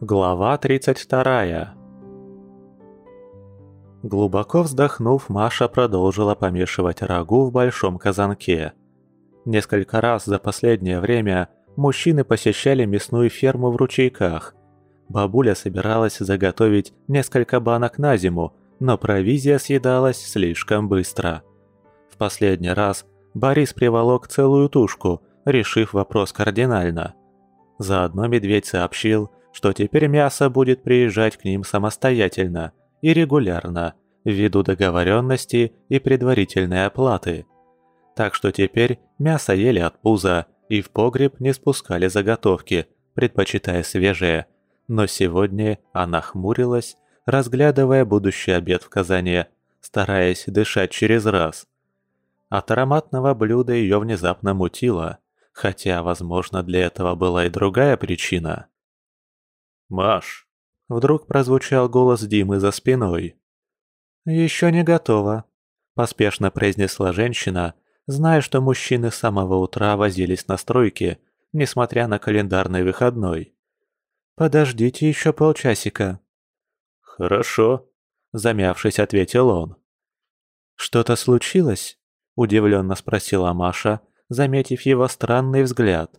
Глава 32. Глубоко вздохнув, Маша продолжила помешивать рагу в большом казанке. Несколько раз за последнее время мужчины посещали мясную ферму в Ручейках. Бабуля собиралась заготовить несколько банок на зиму, но провизия съедалась слишком быстро. В последний раз Борис приволок целую тушку, решив вопрос кардинально. Заодно медведь сообщил, что теперь мясо будет приезжать к ним самостоятельно и регулярно, ввиду договоренности и предварительной оплаты. Так что теперь мясо ели от пуза и в погреб не спускали заготовки, предпочитая свежее. Но сегодня она хмурилась, разглядывая будущий обед в казане, стараясь дышать через раз. От ароматного блюда ее внезапно мутило, хотя, возможно, для этого была и другая причина. «Маш!» – вдруг прозвучал голос Димы за спиной. «Еще не готово», – поспешно произнесла женщина, зная, что мужчины с самого утра возились на стройке, несмотря на календарный выходной. «Подождите еще полчасика». «Хорошо», – замявшись, ответил он. «Что-то случилось?» – удивленно спросила Маша, заметив его странный взгляд.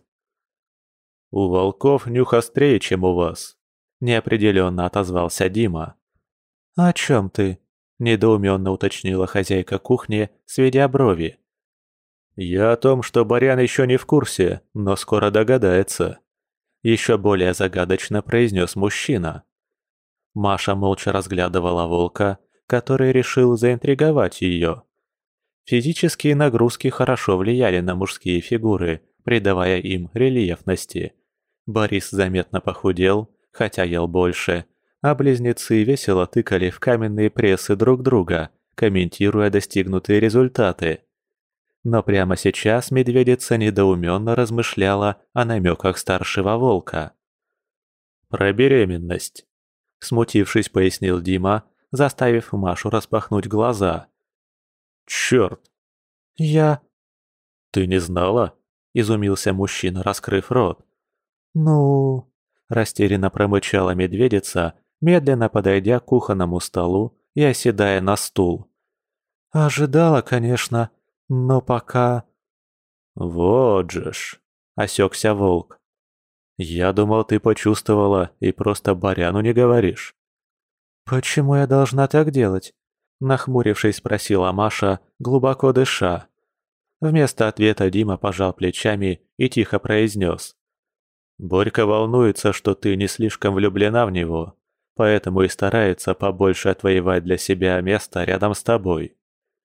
«У волков нюх острее, чем у вас», – неопределенно отозвался Дима. «О чем ты?» – недоуменно уточнила хозяйка кухни, сведя брови. «Я о том, что Барян еще не в курсе, но скоро догадается», – еще более загадочно произнес мужчина. Маша молча разглядывала волка, который решил заинтриговать ее. Физические нагрузки хорошо влияли на мужские фигуры, придавая им рельефности. Борис заметно похудел, хотя ел больше, а близнецы весело тыкали в каменные прессы друг друга, комментируя достигнутые результаты. Но прямо сейчас медведица недоуменно размышляла о намеках старшего волка. «Про беременность», — смутившись, пояснил Дима, заставив Машу распахнуть глаза. «Черт!» «Я...» «Ты не знала?» – изумился мужчина, раскрыв рот. «Ну...» – растерянно промычала медведица, медленно подойдя к кухонному столу и оседая на стул. «Ожидала, конечно, но пока...» «Вот же ж!» – осекся волк. «Я думал, ты почувствовала и просто Баряну не говоришь». «Почему я должна так делать?» – нахмурившись, спросила Маша, глубоко дыша. Вместо ответа Дима пожал плечами и тихо произнес. «Борька волнуется, что ты не слишком влюблена в него, поэтому и старается побольше отвоевать для себя место рядом с тобой».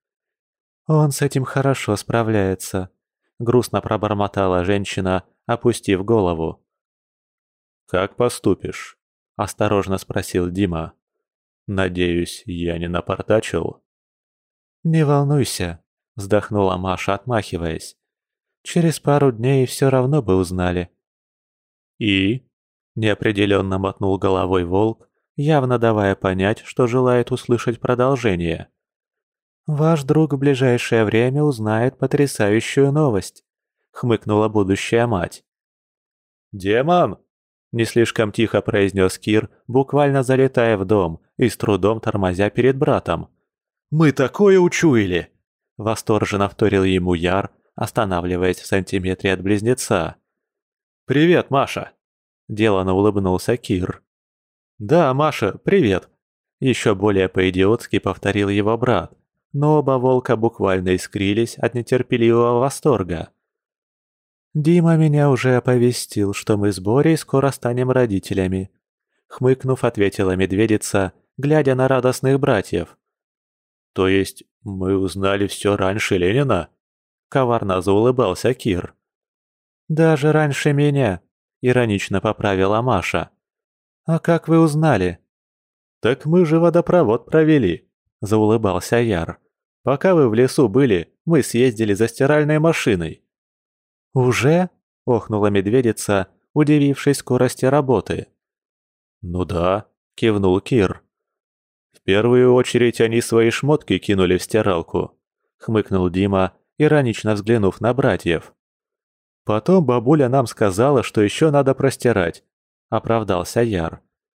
«Он с этим хорошо справляется», — грустно пробормотала женщина, опустив голову. «Как поступишь?» — осторожно спросил Дима. «Надеюсь, я не напортачил?» «Не волнуйся», — вздохнула Маша, отмахиваясь. «Через пару дней все равно бы узнали». «И?» – неопределенно мотнул головой волк, явно давая понять, что желает услышать продолжение. «Ваш друг в ближайшее время узнает потрясающую новость», – хмыкнула будущая мать. «Демон!» – не слишком тихо произнес Кир, буквально залетая в дом и с трудом тормозя перед братом. «Мы такое учуяли!» – восторженно вторил ему Яр, останавливаясь в сантиметре от близнеца. «Привет, Маша!» – делано улыбнулся Кир. «Да, Маша, привет!» – еще более по-идиотски повторил его брат, но оба волка буквально искрились от нетерпеливого восторга. «Дима меня уже оповестил, что мы с Борей скоро станем родителями», – хмыкнув, ответила медведица, глядя на радостных братьев. «То есть мы узнали все раньше Ленина?» – коварно заулыбался Кир. «Даже раньше меня», – иронично поправила Маша. «А как вы узнали?» «Так мы же водопровод провели», – заулыбался Яр. «Пока вы в лесу были, мы съездили за стиральной машиной». «Уже?» – охнула медведица, удивившись скорости работы. «Ну да», – кивнул Кир. «В первую очередь они свои шмотки кинули в стиралку», – хмыкнул Дима, иронично взглянув на братьев. «Потом бабуля нам сказала, что еще надо простирать», – оправдался Яр.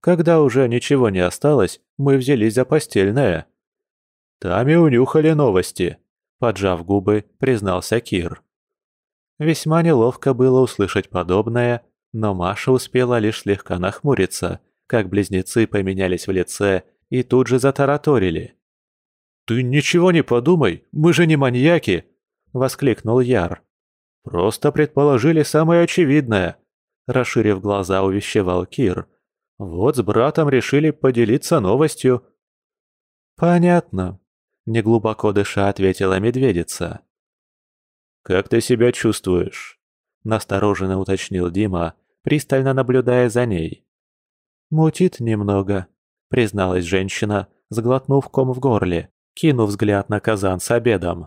Когда уже ничего не осталось, мы взялись за постельное. Там и унюхали новости, поджав губы, признался Кир. Весьма неловко было услышать подобное, но Маша успела лишь слегка нахмуриться, как близнецы поменялись в лице и тут же затараторили. «Ты ничего не подумай, мы же не маньяки!» — воскликнул Яр. «Просто предположили самое очевидное», — расширив глаза, увещевал Кир. «Вот с братом решили поделиться новостью». «Понятно», — неглубоко дыша ответила медведица. «Как ты себя чувствуешь?» — настороженно уточнил Дима, пристально наблюдая за ней. «Мутит немного», — призналась женщина, сглотнув ком в горле, кинув взгляд на казан с обедом.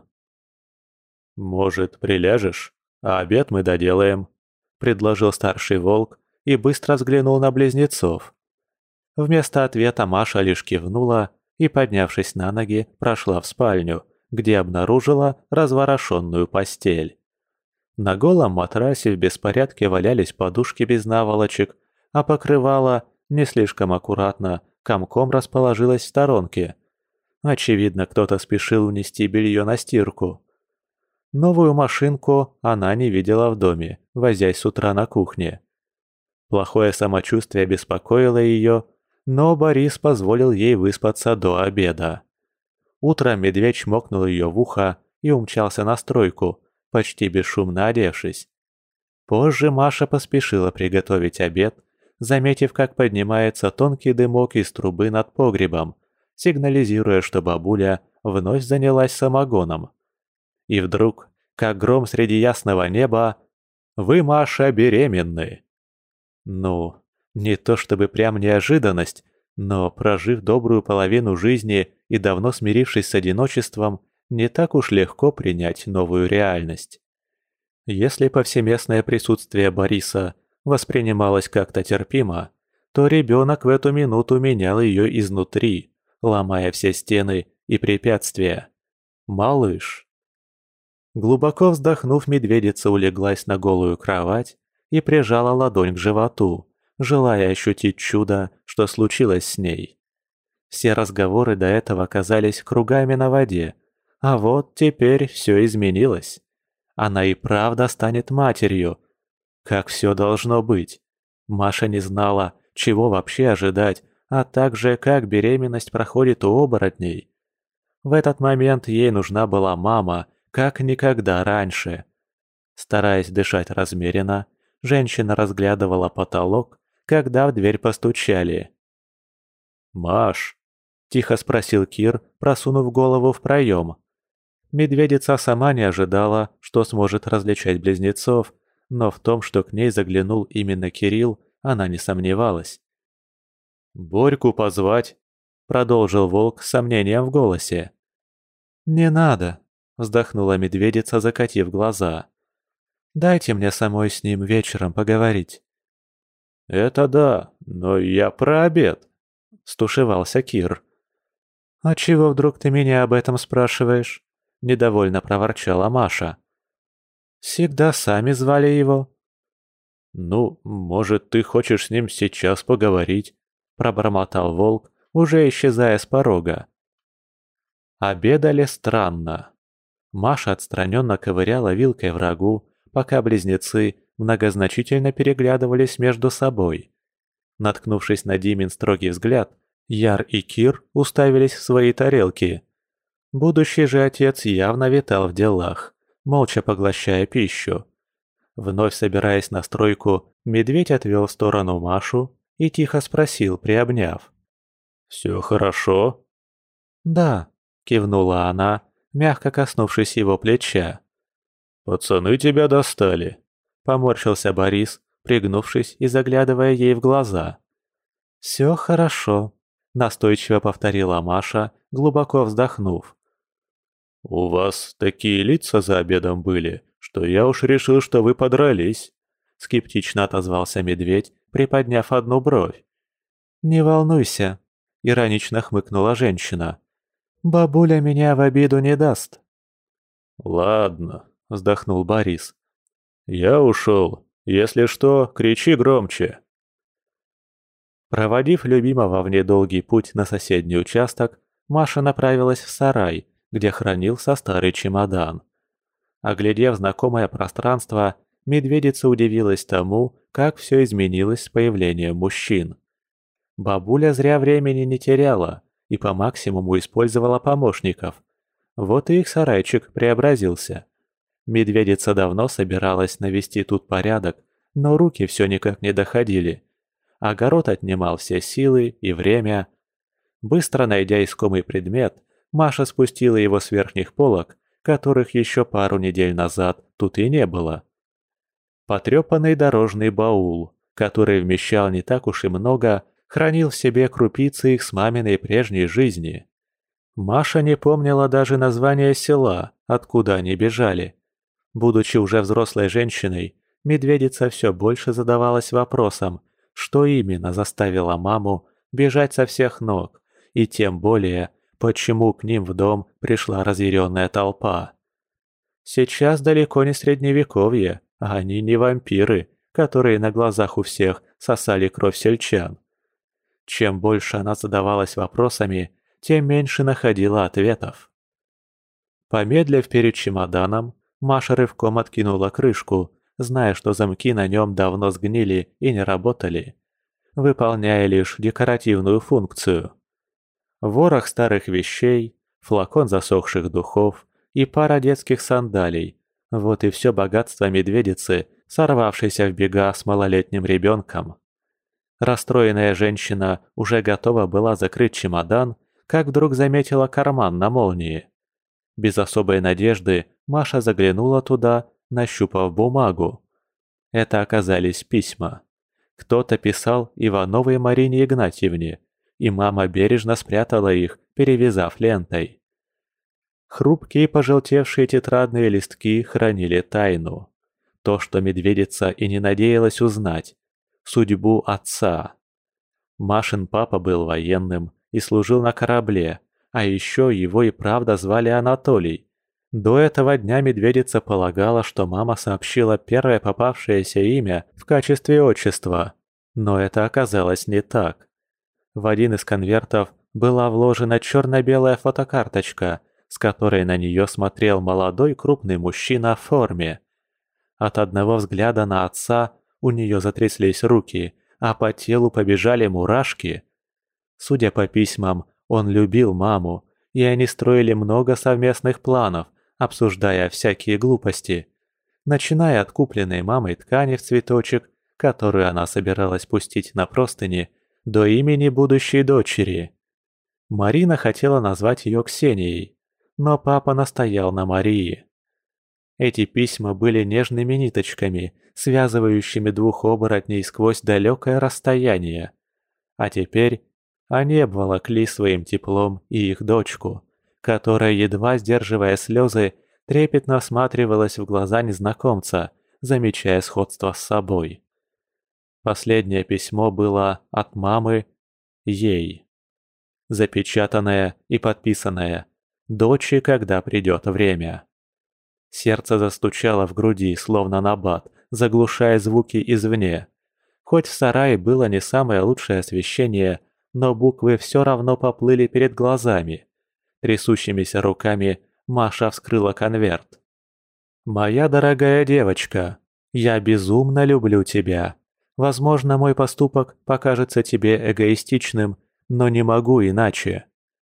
«Может, приляжешь, а обед мы доделаем», — предложил старший волк и быстро взглянул на близнецов. Вместо ответа Маша лишь кивнула и, поднявшись на ноги, прошла в спальню, где обнаружила разворошенную постель. На голом матрасе в беспорядке валялись подушки без наволочек, а покрывало, не слишком аккуратно, комком расположилось в сторонке. Очевидно, кто-то спешил унести белье на стирку. Новую машинку она не видела в доме, возясь с утра на кухне. Плохое самочувствие беспокоило ее, но Борис позволил ей выспаться до обеда. Утром медведь чмокнул ее в ухо и умчался на стройку, почти бесшумно одевшись. Позже Маша поспешила приготовить обед, заметив, как поднимается тонкий дымок из трубы над погребом, сигнализируя, что бабуля вновь занялась самогоном. И вдруг, как гром среди ясного неба, «Вы, Маша, беременны!» Ну, не то чтобы прям неожиданность, но, прожив добрую половину жизни и давно смирившись с одиночеством, не так уж легко принять новую реальность. Если повсеместное присутствие Бориса воспринималось как-то терпимо, то ребенок в эту минуту менял ее изнутри, ломая все стены и препятствия. Малыш. Глубоко вздохнув, медведица улеглась на голую кровать и прижала ладонь к животу, желая ощутить чудо, что случилось с ней. Все разговоры до этого казались кругами на воде, а вот теперь все изменилось. Она и правда станет матерью. Как все должно быть. Маша не знала, чего вообще ожидать, а также как беременность проходит у оборотней. В этот момент ей нужна была мама, как никогда раньше. Стараясь дышать размеренно, женщина разглядывала потолок, когда в дверь постучали. «Маш?» – тихо спросил Кир, просунув голову в проем. Медведица сама не ожидала, что сможет различать близнецов, но в том, что к ней заглянул именно Кирилл, она не сомневалась. «Борьку позвать?» – продолжил волк с сомнением в голосе. «Не надо», – вздохнула медведица, закатив глаза. «Дайте мне самой с ним вечером поговорить». «Это да, но я про обед», – стушевался Кир. «А чего вдруг ты меня об этом спрашиваешь?» – недовольно проворчала Маша. «Всегда сами звали его». «Ну, может, ты хочешь с ним сейчас поговорить?» – пробормотал волк, уже исчезая с порога. Обедали странно. Маша отстраненно ковыряла вилкой в рагу, пока близнецы многозначительно переглядывались между собой. Наткнувшись на Димин строгий взгляд, Яр и Кир уставились в свои тарелки. Будущий же отец явно витал в делах, молча поглощая пищу. Вновь собираясь на стройку, медведь отвел в сторону Машу и тихо спросил, приобняв. «Все хорошо?» «Да», — кивнула она, мягко коснувшись его плеча. «Пацаны тебя достали», — поморщился Борис, пригнувшись и заглядывая ей в глаза. «Все хорошо», — настойчиво повторила Маша, глубоко вздохнув. «У вас такие лица за обедом были, что я уж решил, что вы подрались», — скептично отозвался медведь, приподняв одну бровь. «Не волнуйся», — иронично хмыкнула женщина. «Бабуля меня в обиду не даст». «Ладно», — вздохнул Борис. «Я ушел. Если что, кричи громче». Проводив любимого в недолгий путь на соседний участок, Маша направилась в сарай, где хранился старый чемодан. Оглядев знакомое пространство, медведица удивилась тому, как все изменилось с появлением мужчин. Бабуля зря времени не теряла и по максимуму использовала помощников. Вот и их сарайчик преобразился. Медведица давно собиралась навести тут порядок, но руки все никак не доходили. Огород отнимал все силы и время. Быстро найдя искомый предмет, Маша спустила его с верхних полок, которых еще пару недель назад тут и не было. Потрепанный дорожный баул, который вмещал не так уж и много, хранил в себе крупицы их с маминой прежней жизни. Маша не помнила даже название села, откуда они бежали. Будучи уже взрослой женщиной, медведица все больше задавалась вопросом, что именно заставило маму бежать со всех ног, и тем более, почему к ним в дом пришла разъяренная толпа. Сейчас далеко не средневековье, а они не вампиры, которые на глазах у всех сосали кровь сельчан. Чем больше она задавалась вопросами, тем меньше находила ответов. Помедлив перед чемоданом, Маша рывком откинула крышку, зная, что замки на нем давно сгнили и не работали, выполняя лишь декоративную функцию. Ворох старых вещей, флакон засохших духов и пара детских сандалий – вот и все богатство медведицы, сорвавшейся в бега с малолетним ребенком. Расстроенная женщина уже готова была закрыть чемодан, как вдруг заметила карман на молнии. Без особой надежды Маша заглянула туда, нащупав бумагу. Это оказались письма. Кто-то писал Ивановой Марине Игнатьевне, и мама бережно спрятала их, перевязав лентой. Хрупкие пожелтевшие тетрадные листки хранили тайну. То, что медведица и не надеялась узнать. Судьбу отца. Машин папа был военным и служил на корабле, а еще его и правда звали Анатолий. До этого дня медведица полагала, что мама сообщила первое попавшееся имя в качестве отчества, но это оказалось не так. В один из конвертов была вложена черно-белая фотокарточка, с которой на нее смотрел молодой крупный мужчина в форме. От одного взгляда на отца у нее затряслись руки, а по телу побежали мурашки. Судя по письмам, он любил маму, и они строили много совместных планов, обсуждая всякие глупости, начиная от купленной мамой ткани в цветочек, которую она собиралась пустить на простыни, до имени будущей дочери. Марина хотела назвать ее Ксенией, но папа настоял на Марии. Эти письма были нежными ниточками, связывающими двух оборотней сквозь далекое расстояние. А теперь они обволокли своим теплом и их дочку, которая, едва сдерживая слезы, трепетно всматривалась в глаза незнакомца, замечая сходство с собой. Последнее письмо было от мамы ей. Запечатанное и подписанное «Дочи, когда придет время». Сердце застучало в груди, словно набат, заглушая звуки извне. Хоть в сарае было не самое лучшее освещение, но буквы все равно поплыли перед глазами. Трясущимися руками Маша вскрыла конверт. «Моя дорогая девочка, я безумно люблю тебя. Возможно, мой поступок покажется тебе эгоистичным, но не могу иначе».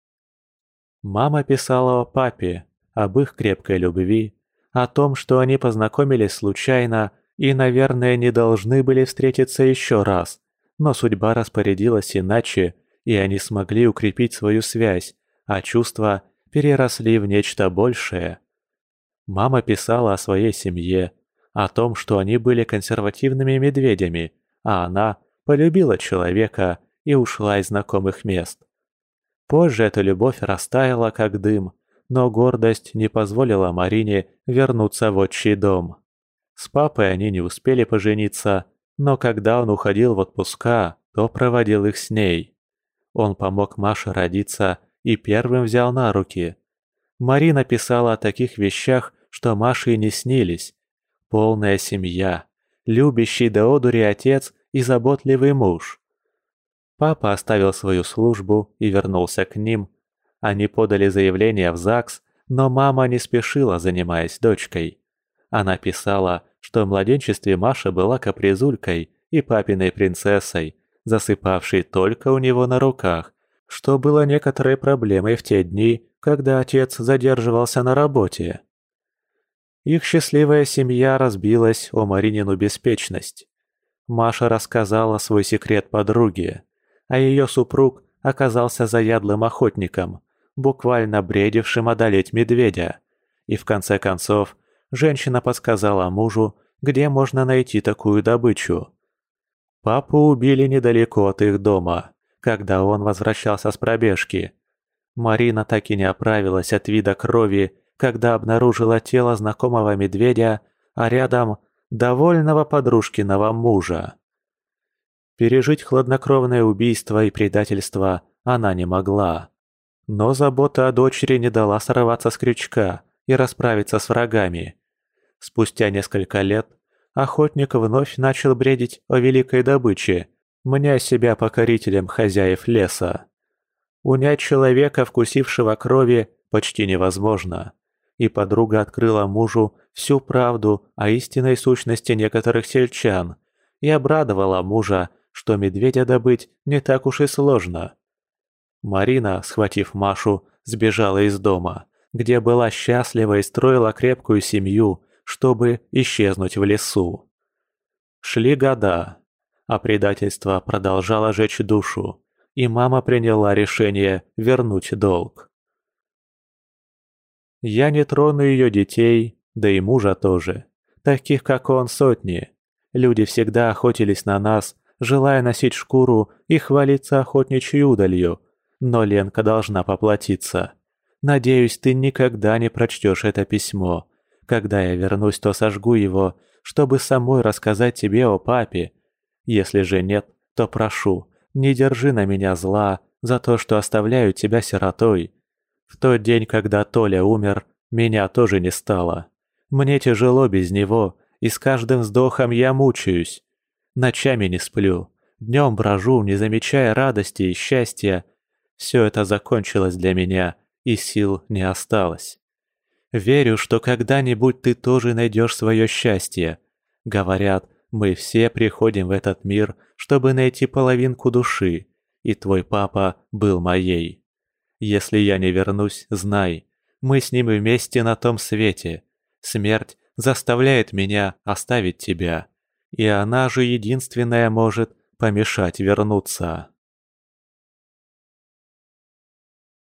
Мама писала о папе, об их крепкой любви, о том, что они познакомились случайно и, наверное, не должны были встретиться еще раз, но судьба распорядилась иначе, и они смогли укрепить свою связь, а чувства переросли в нечто большее. Мама писала о своей семье, о том, что они были консервативными медведями, а она полюбила человека и ушла из знакомых мест. Позже эта любовь растаяла, как дым, но гордость не позволила Марине вернуться в отчий дом. С папой они не успели пожениться, но когда он уходил в отпуска, то проводил их с ней. Он помог Маше родиться и первым взял на руки. Марина писала о таких вещах, что Маше и не снились. Полная семья, любящий до одури отец и заботливый муж. Папа оставил свою службу и вернулся к ним. Они подали заявление в ЗАГС, но мама не спешила, занимаясь дочкой. Она писала, что в младенчестве Маша была капризулькой и папиной принцессой, засыпавшей только у него на руках, что было некоторой проблемой в те дни, когда отец задерживался на работе. Их счастливая семья разбилась о Маринину беспечность. Маша рассказала свой секрет подруге, а ее супруг оказался заядлым охотником, буквально бредившим одолеть медведя. И в конце концов, женщина подсказала мужу, где можно найти такую добычу. Папу убили недалеко от их дома, когда он возвращался с пробежки. Марина так и не оправилась от вида крови, когда обнаружила тело знакомого медведя, а рядом довольного подружкиного мужа. Пережить хладнокровное убийство и предательство она не могла. Но забота о дочери не дала сорваться с крючка и расправиться с врагами. Спустя несколько лет охотник вновь начал бредить о великой добыче, мня себя покорителем хозяев леса. Унять человека, вкусившего крови, почти невозможно. И подруга открыла мужу всю правду о истинной сущности некоторых сельчан и обрадовала мужа, что медведя добыть не так уж и сложно. Марина, схватив Машу, сбежала из дома, где была счастлива и строила крепкую семью, чтобы исчезнуть в лесу. Шли года, а предательство продолжало жечь душу, и мама приняла решение вернуть долг. Я не трону ее детей, да и мужа тоже. Таких, как он, сотни. Люди всегда охотились на нас, желая носить шкуру и хвалиться охотничьей удалью. Но Ленка должна поплатиться. Надеюсь, ты никогда не прочтешь это письмо. Когда я вернусь, то сожгу его, чтобы самой рассказать тебе о папе. Если же нет, то прошу, не держи на меня зла за то, что оставляю тебя сиротой. В тот день, когда Толя умер, меня тоже не стало. Мне тяжело без него, и с каждым вздохом я мучаюсь. Ночами не сплю, днем брожу, не замечая радости и счастья. Все это закончилось для меня, и сил не осталось. Верю, что когда-нибудь ты тоже найдешь свое счастье. Говорят, мы все приходим в этот мир, чтобы найти половинку души, и твой папа был моей. Если я не вернусь, знай, мы с ним вместе на том свете. Смерть заставляет меня оставить тебя, и она же единственная может помешать вернуться.